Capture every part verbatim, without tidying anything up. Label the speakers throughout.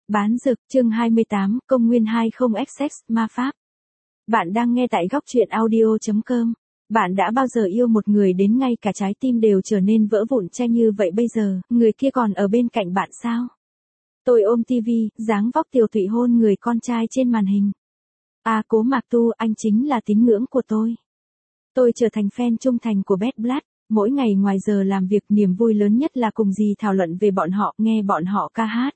Speaker 1: Bán dược, chương hai mươi tám, công nguyên hai mươi ích ích ma pháp. Bạn đang nghe tại góc truyện audio chấm com. Bạn đã bao giờ yêu một người đến ngay cả trái tim đều trở nên vỡ vụn chai như vậy bây giờ, người kia còn ở bên cạnh bạn sao? Tôi ôm tivi, dáng vóc tiều tụy hôn người con trai trên màn hình. À Cố Mạc Tu, anh chính là tín ngưỡng của tôi. Tôi trở thành fan trung thành của Bad Blood. Mỗi ngày ngoài giờ làm việc niềm vui lớn nhất là cùng dì thảo luận về bọn họ, nghe bọn họ ca hát.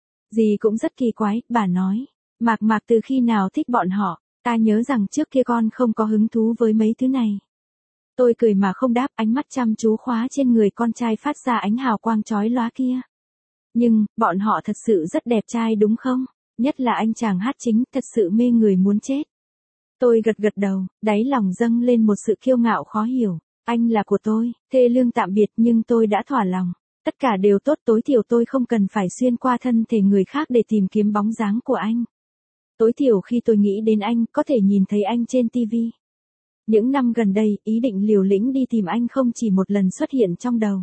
Speaker 1: Dì cũng rất kỳ quái, bà nói. Mạc Mạc từ khi nào thích bọn họ, ta nhớ rằng trước kia con không có hứng thú với mấy thứ này. Tôi cười mà không đáp, ánh mắt chăm chú khóa trên người con trai phát ra ánh hào quang chói lóa kia. Nhưng, bọn họ thật sự rất đẹp trai đúng không? Nhất là anh chàng hát chính, thật sự mê người muốn chết. Tôi gật gật đầu, đáy lòng dâng lên một sự kiêu ngạo khó hiểu. Anh là của tôi, thê lương tạm biệt nhưng tôi đã thỏa lòng. Tất cả đều tốt, tối thiểu tôi không cần phải xuyên qua thân thể người khác để tìm kiếm bóng dáng của anh. Tối thiểu khi tôi nghĩ đến anh, có thể nhìn thấy anh trên tivi. Những năm gần đây, ý định liều lĩnh đi tìm anh không chỉ một lần xuất hiện trong đầu.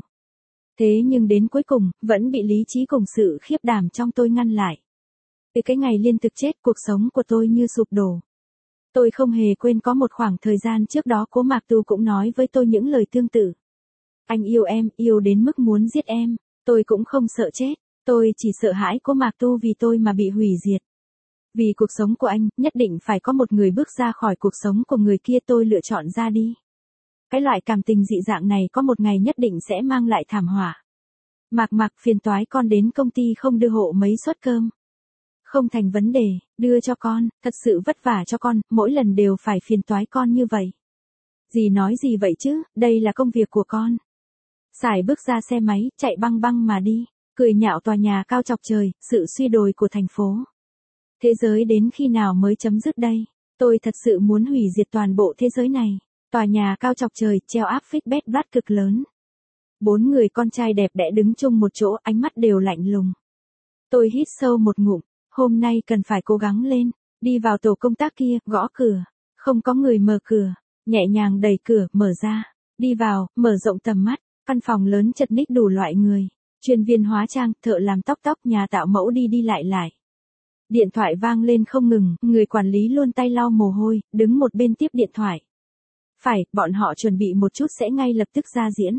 Speaker 1: Thế nhưng đến cuối cùng, vẫn bị lý trí cùng sự khiếp đảm trong tôi ngăn lại. Từ cái ngày Liên thực chết, cuộc sống của tôi như sụp đổ. Tôi không hề quên có một khoảng thời gian trước đó Cố Mạc Tu cũng nói với tôi những lời tương tự. Anh yêu em, yêu đến mức muốn giết em. Tôi cũng không sợ chết. Tôi chỉ sợ hãi Cố Mạc Tu vì tôi mà bị hủy diệt. Vì cuộc sống của anh, nhất định phải có một người bước ra khỏi cuộc sống của người kia, tôi lựa chọn ra đi. Cái loại cảm tình dị dạng này có một ngày nhất định sẽ mang lại thảm họa. Mạc Mạc, phiền toái con đến công ty không đưa hộ mấy suất cơm. Không thành vấn đề, đưa cho con, thật sự vất vả cho con, mỗi lần đều phải phiền toái con như vậy. Dì nói gì vậy chứ, đây là công việc của con. Sải bước ra xe máy, chạy băng băng mà đi, cười nhạo tòa nhà cao chọc trời, sự suy đồi của thành phố. Thế giới đến khi nào mới chấm dứt đây? Tôi thật sự muốn hủy diệt toàn bộ thế giới này. Tòa nhà cao chọc trời, treo áp phích Bad Blood cực lớn. Bốn người con trai đẹp đẽ đứng chung một chỗ, ánh mắt đều lạnh lùng. Tôi hít sâu một ngụm. Hôm nay cần phải cố gắng lên, đi vào tổ công tác kia, gõ cửa, không có người mở cửa, nhẹ nhàng đẩy cửa, mở ra, đi vào, mở rộng tầm mắt, căn phòng lớn chật ních đủ loại người, chuyên viên hóa trang, thợ làm tóc tóc, nhà tạo mẫu đi đi lại lại. Điện thoại vang lên không ngừng, người quản lý luôn tay lau mồ hôi, đứng một bên tiếp điện thoại. Phải, bọn họ chuẩn bị một chút sẽ ngay lập tức ra diễn.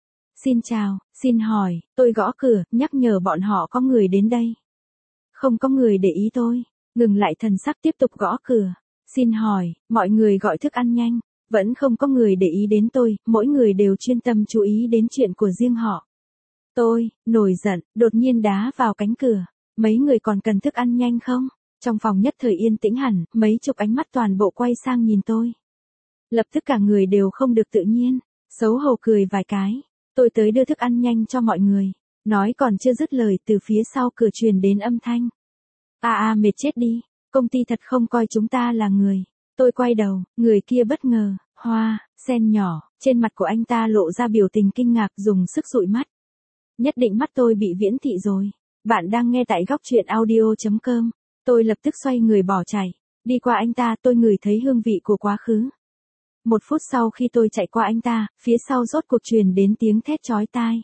Speaker 1: Xin chào, xin hỏi, tôi gõ cửa, nhắc nhở bọn họ có người đến đây. Không có người để ý tôi, ngừng lại thần sắc tiếp tục gõ cửa. Xin hỏi, mọi người gọi thức ăn nhanh, vẫn không có người để ý đến tôi, mỗi người đều chuyên tâm chú ý đến chuyện của riêng họ. Tôi, nổi giận, đột nhiên đá vào cánh cửa, mấy người còn cần thức ăn nhanh không? Trong phòng nhất thời yên tĩnh hẳn, mấy chục ánh mắt toàn bộ quay sang nhìn tôi. Lập tức cả người đều không được tự nhiên, xấu hổ cười vài cái, tôi tới đưa thức ăn nhanh cho mọi người. Nói còn chưa dứt lời từ phía sau cửa truyền đến âm thanh. À à mệt chết đi, công ty thật không coi chúng ta là người. Tôi quay đầu, người kia bất ngờ, hoa, sen nhỏ, trên mặt của anh ta lộ ra biểu tình kinh ngạc dùng sức dụi mắt. Nhất định mắt tôi bị viễn thị rồi. Bạn đang nghe tại góc truyện audio chấm com. Tôi lập tức xoay người bỏ chạy. Đi qua anh ta tôi ngửi thấy hương vị của quá khứ. Một phút sau khi tôi chạy qua anh ta, phía sau rốt cuộc truyền đến tiếng thét chói tai.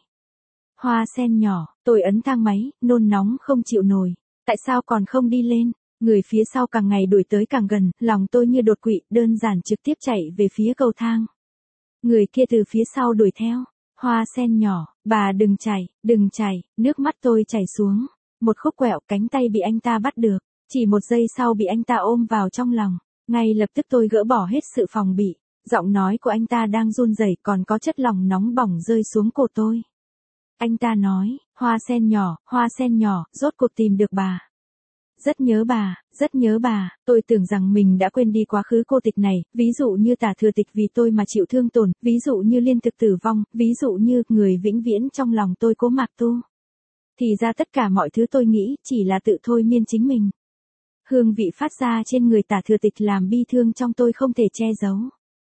Speaker 1: Hoa sen nhỏ, tôi ấn thang máy, nôn nóng không chịu nổi. Tại sao còn không đi lên? Người phía sau càng ngày đuổi tới càng gần, lòng tôi như đột quỵ, đơn giản trực tiếp chạy về phía cầu thang. Người kia từ phía sau đuổi theo. Hoa sen nhỏ, bà đừng chạy, đừng chạy, nước mắt tôi chảy xuống. Một khúc quẹo, cánh tay bị anh ta bắt được. Chỉ một giây sau bị anh ta ôm vào trong lòng. Ngay lập tức tôi gỡ bỏ hết sự phòng bị. Giọng nói của anh ta đang run rẩy, còn có chất lỏng nóng bỏng rơi xuống cổ tôi. Anh ta nói, hoa sen nhỏ, hoa sen nhỏ, rốt cuộc tìm được bà. Rất nhớ bà, rất nhớ bà, tôi tưởng rằng mình đã quên đi quá khứ cô tịch này, ví dụ như Tả Thừa Tịch vì tôi mà chịu thương tổn, ví dụ như Liên Thực tử vong, ví dụ như người vĩnh viễn trong lòng tôi Cố Mạc Tu. Thì ra tất cả mọi thứ tôi nghĩ chỉ là tự thôi miên chính mình. Hương vị phát ra trên người Tả Thừa Tịch làm bi thương trong tôi không thể che giấu.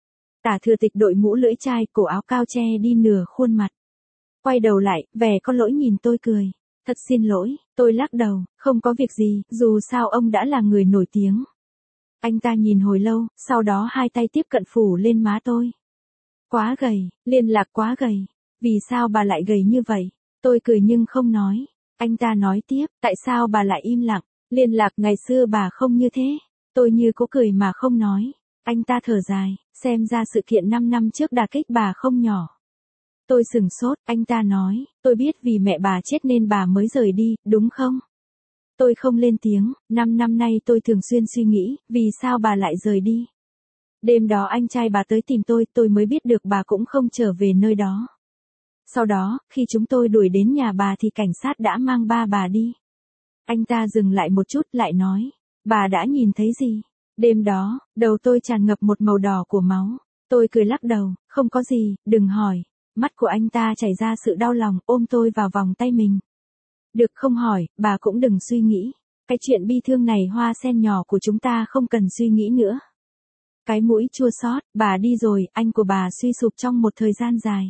Speaker 1: Tả Thừa Tịch đội mũ lưỡi chai, cổ áo cao che đi nửa khuôn mặt. Quay đầu lại, vẻ có lỗi nhìn tôi cười. Thật xin lỗi, tôi lắc đầu, không có việc gì, dù sao ông đã là người nổi tiếng. Anh ta nhìn hồi lâu, sau đó hai tay tiếp cận phủ lên má tôi. Quá gầy, Liên Lạc quá gầy. Vì sao bà lại gầy như vậy? Tôi cười nhưng không nói. Anh ta nói tiếp, tại sao bà lại im lặng, liên lạc ngày xưa bà không như thế. Tôi như cố cười mà không nói. Anh ta thở dài, xem ra sự kiện năm năm trước đả kích bà không nhỏ. Tôi sửng sốt, anh ta nói, tôi biết vì mẹ bà chết nên bà mới rời đi, đúng không? Tôi không lên tiếng, năm năm nay tôi thường xuyên suy nghĩ, vì sao bà lại rời đi. Đêm đó anh trai bà tới tìm tôi, tôi mới biết được bà cũng không trở về nơi đó. Sau đó, khi chúng tôi đuổi đến nhà bà thì cảnh sát đã mang ba bà đi. Anh ta dừng lại một chút lại nói, bà đã nhìn thấy gì? Đêm đó, đầu tôi tràn ngập một màu đỏ của máu. Tôi cười lắc đầu, không có gì, đừng hỏi. Mắt của anh ta chảy ra sự đau lòng, ôm tôi vào vòng tay mình. Được không hỏi, bà cũng đừng suy nghĩ. Cái chuyện bi thương này Hoa Sen nhỏ của chúng ta không cần suy nghĩ nữa. Cái mũi chua xót, bà đi rồi, anh của bà suy sụp trong một thời gian dài.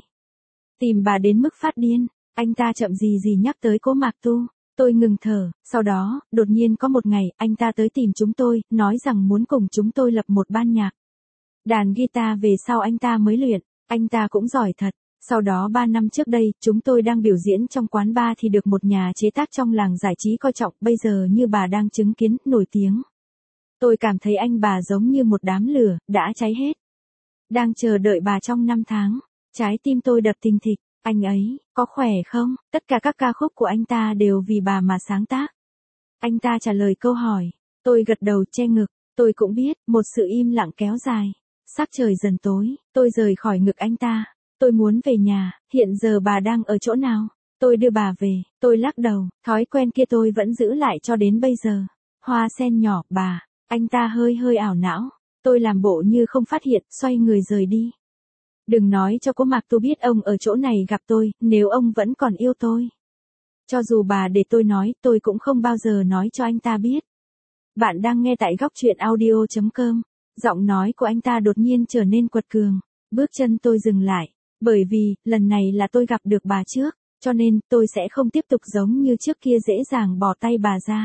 Speaker 1: Tìm bà đến mức phát điên, anh ta chậm gì gì nhắc tới Cố Mạc Tu. Tôi ngừng thở, sau đó, đột nhiên có một ngày, anh ta tới tìm chúng tôi, nói rằng muốn cùng chúng tôi lập một ban nhạc. Đàn guitar về sau anh ta mới luyện, anh ta cũng giỏi thật. Sau đó ba năm trước đây, chúng tôi đang biểu diễn trong quán bar thì được một nhà chế tác trong làng giải trí coi trọng, bây giờ như bà đang chứng kiến, nổi tiếng. Tôi cảm thấy anh bà giống như một đám lửa, đã cháy hết. Đang chờ đợi bà trong năm tháng, trái tim tôi đập thình thịch, anh ấy, có khỏe không? Tất cả các ca khúc của anh ta đều vì bà mà sáng tác. Anh ta trả lời câu hỏi, tôi gật đầu che ngực, tôi cũng biết, một sự im lặng kéo dài. Sắc trời dần tối, tôi rời khỏi ngực anh ta. Tôi muốn về nhà, hiện giờ bà đang ở chỗ nào? Tôi đưa bà về, tôi lắc đầu, thói quen kia tôi vẫn giữ lại cho đến bây giờ. Hoa Sen nhỏ, bà, anh ta hơi hơi ảo não. Tôi làm bộ như không phát hiện, xoay người rời đi. Đừng nói cho Cố Mạc Tu biết ông ở chỗ này gặp tôi, nếu ông vẫn còn yêu tôi. Cho dù bà để tôi nói, tôi cũng không bao giờ nói cho anh ta biết. Bạn đang nghe tại góc truyện audio chấm com. Giọng nói của anh ta đột nhiên trở nên quật cường. Bước chân tôi dừng lại. Bởi vì, lần này là tôi gặp được bà trước, cho nên tôi sẽ không tiếp tục giống như trước kia dễ dàng bỏ tay bà ra.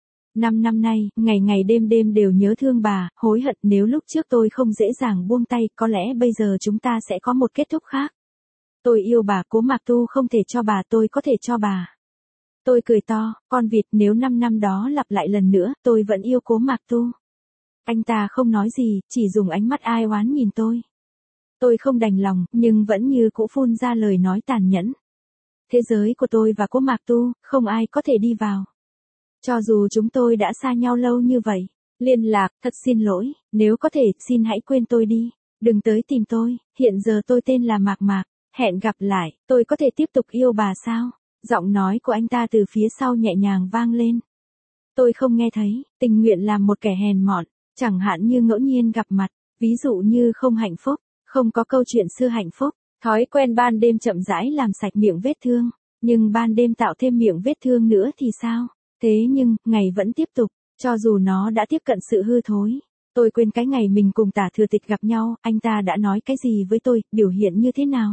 Speaker 1: Năm năm nay, ngày ngày đêm đêm đều nhớ thương bà, hối hận nếu lúc trước tôi không dễ dàng buông tay, có lẽ bây giờ chúng ta sẽ có một kết thúc khác. Tôi yêu bà, Cố Mạc Tu không thể cho bà, tôi có thể cho bà. Tôi cười to, con vịt, nếu năm năm đó lặp lại lần nữa, tôi vẫn yêu Cố Mạc Tu. Anh ta không nói gì, chỉ dùng ánh mắt ai oán nhìn tôi. Tôi không đành lòng, nhưng vẫn như cũ phun ra lời nói tàn nhẫn. Thế giới của tôi và Cố Mạc Tu, không ai có thể đi vào. Cho dù chúng tôi đã xa nhau lâu như vậy. Liên lạc, thật xin lỗi, nếu có thể, xin hãy quên tôi đi. Đừng tới tìm tôi, hiện giờ tôi tên là Mạc Mạc. Hẹn gặp lại, tôi có thể tiếp tục yêu bà sao? Giọng nói của anh ta từ phía sau nhẹ nhàng vang lên. Tôi không nghe thấy, tình nguyện làm một kẻ hèn mọn, chẳng hạn như ngẫu nhiên gặp mặt, ví dụ như không hạnh phúc. Không có câu chuyện xưa hạnh phúc, thói quen ban đêm chậm rãi làm sạch miệng vết thương, nhưng ban đêm tạo thêm miệng vết thương nữa thì sao? Thế nhưng, ngày vẫn tiếp tục, cho dù nó đã tiếp cận sự hư thối. Tôi quên cái ngày mình cùng Tả Thừa Tịch gặp nhau, anh ta đã nói cái gì với tôi, biểu hiện như thế nào?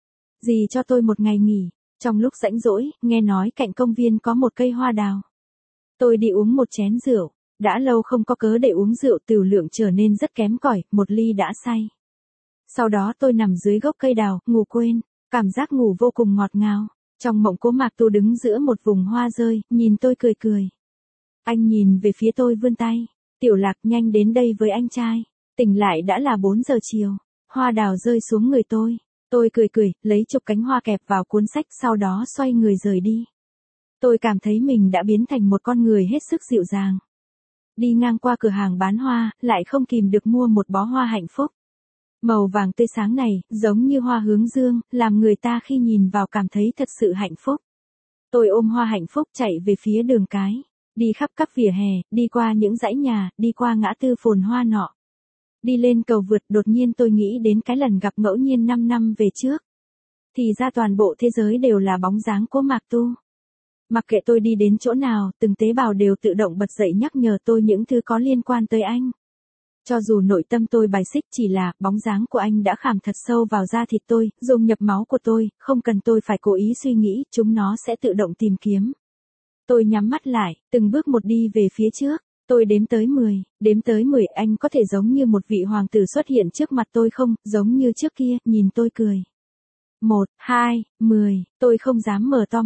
Speaker 1: Gì cho tôi một ngày nghỉ, trong lúc rảnh rỗi, nghe nói cạnh công viên có một cây hoa đào. Tôi đi uống một chén rượu, đã lâu không có cớ để uống rượu, tửu lượng trở nên rất kém cỏi, một ly đã say. Sau đó tôi nằm dưới gốc cây đào, ngủ quên, cảm giác ngủ vô cùng ngọt ngào. Trong mộng Cố Mạc Tu đứng giữa một vùng hoa rơi, nhìn tôi cười cười. Anh nhìn về phía tôi vươn tay. Tiểu Lạc, nhanh đến đây với anh trai. Tỉnh lại đã là bốn giờ chiều. Hoa đào rơi xuống người tôi. Tôi cười cười, lấy chục cánh hoa kẹp vào cuốn sách, sau đó xoay người rời đi. Tôi cảm thấy mình đã biến thành một con người hết sức dịu dàng. Đi ngang qua cửa hàng bán hoa, lại không kìm được mua một bó hoa hạnh phúc. Màu vàng tươi sáng này, giống như hoa hướng dương, làm người ta khi nhìn vào cảm thấy thật sự hạnh phúc. Tôi ôm hoa hạnh phúc chạy về phía đường cái, đi khắp các vỉa hè, đi qua những dãy nhà, đi qua ngã tư phồn hoa nọ. Đi lên cầu vượt, đột nhiên tôi nghĩ đến cái lần gặp ngẫu nhiên năm năm về trước. Thì ra toàn bộ thế giới đều là bóng dáng Cố Mạc Tu. Mặc kệ tôi đi đến chỗ nào, từng tế bào đều tự động bật dậy nhắc nhở tôi những thứ có liên quan tới anh. Cho dù nội tâm tôi bài xích, chỉ là bóng dáng của anh đã khảm thật sâu vào da thịt tôi, dung nhập máu của tôi, không cần tôi phải cố ý suy nghĩ, chúng nó sẽ tự động tìm kiếm. Tôi nhắm mắt lại, từng bước một đi về phía trước. Tôi đếm tới mười, đếm tới mười, anh có thể giống như một vị hoàng tử xuất hiện trước mặt tôi không, giống như trước kia, nhìn tôi cười. Một, hai, mười, tôi không dám mở to mắt.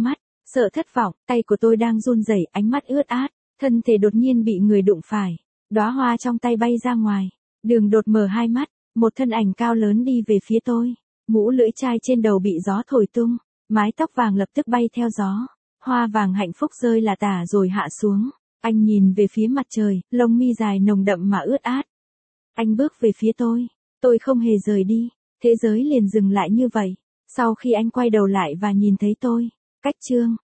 Speaker 1: Sợ thất vọng, tay của tôi đang run rẩy, ánh mắt ướt át, thân thể đột nhiên bị người đụng phải. Đóa hoa trong tay bay ra ngoài. Đường Đột mở hai mắt, một thân ảnh cao lớn đi về phía tôi. Mũ lưỡi chai trên đầu bị gió thổi tung, mái tóc vàng lập tức bay theo gió. Hoa vàng hạnh phúc rơi là tả rồi hạ xuống. Anh nhìn về phía mặt trời, lông mi dài nồng đậm mà ướt át. Anh bước về phía tôi. Tôi không hề rời đi. Thế giới liền dừng lại như vậy. Sau khi anh quay đầu lại và nhìn thấy tôi. Cách chương